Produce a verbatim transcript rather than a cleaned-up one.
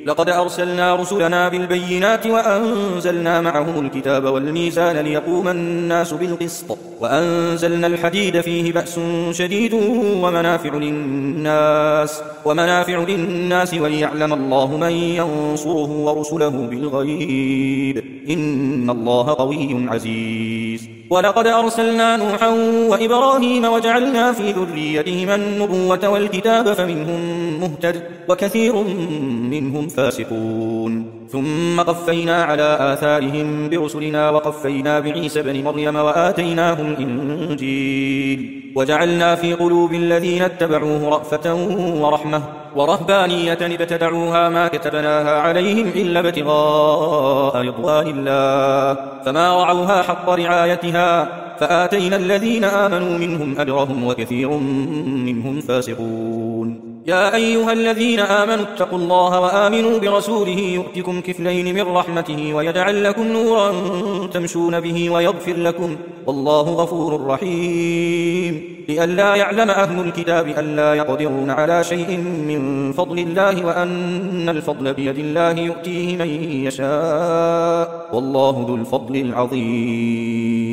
لقد أرسلنا رسلنا بالبينات وأنزلنا معهم الكتاب والميزان ليقوم الناس بالقسط وأنزلنا الحديد فيه بأس شديد ومنافع للناس ومنافع للناس وليعلم الله من ينصره ورسله بالغيب إن الله قوي عزيز. ولقد أرسلنا نوحا وإبراهيم وجعلنا في ذريتهما النبوة والكتاب فمنهم مهتد وكثير منهم فاسقون. ثم قفينا على آثارهم برسلنا وقفينا بعيسى بن مريم وآتيناه الإنجيل وجعلنا في قلوب الذين اتبعوه رأفة ورحمة ورهبانية ابتدعوها ما كتبناها عليهم إلا ابتغاء رضوان الله فما رعوها حق رعايتها فآتينا الذين آمنوا منهم أجرهم وكثير منهم فاسقون. يا أيها الذين آمنوا اتقوا الله وآمنوا برسوله يؤتكم كفلين من رحمته ويجعل لكم نورا تمشون به ويغفر لكم والله غفور رحيم. لئلا يعلم أهل الكتاب ألا يقدرون على شيء من فضل الله وأن الفضل بيد الله يؤتيه من يشاء والله ذو الفضل العظيم.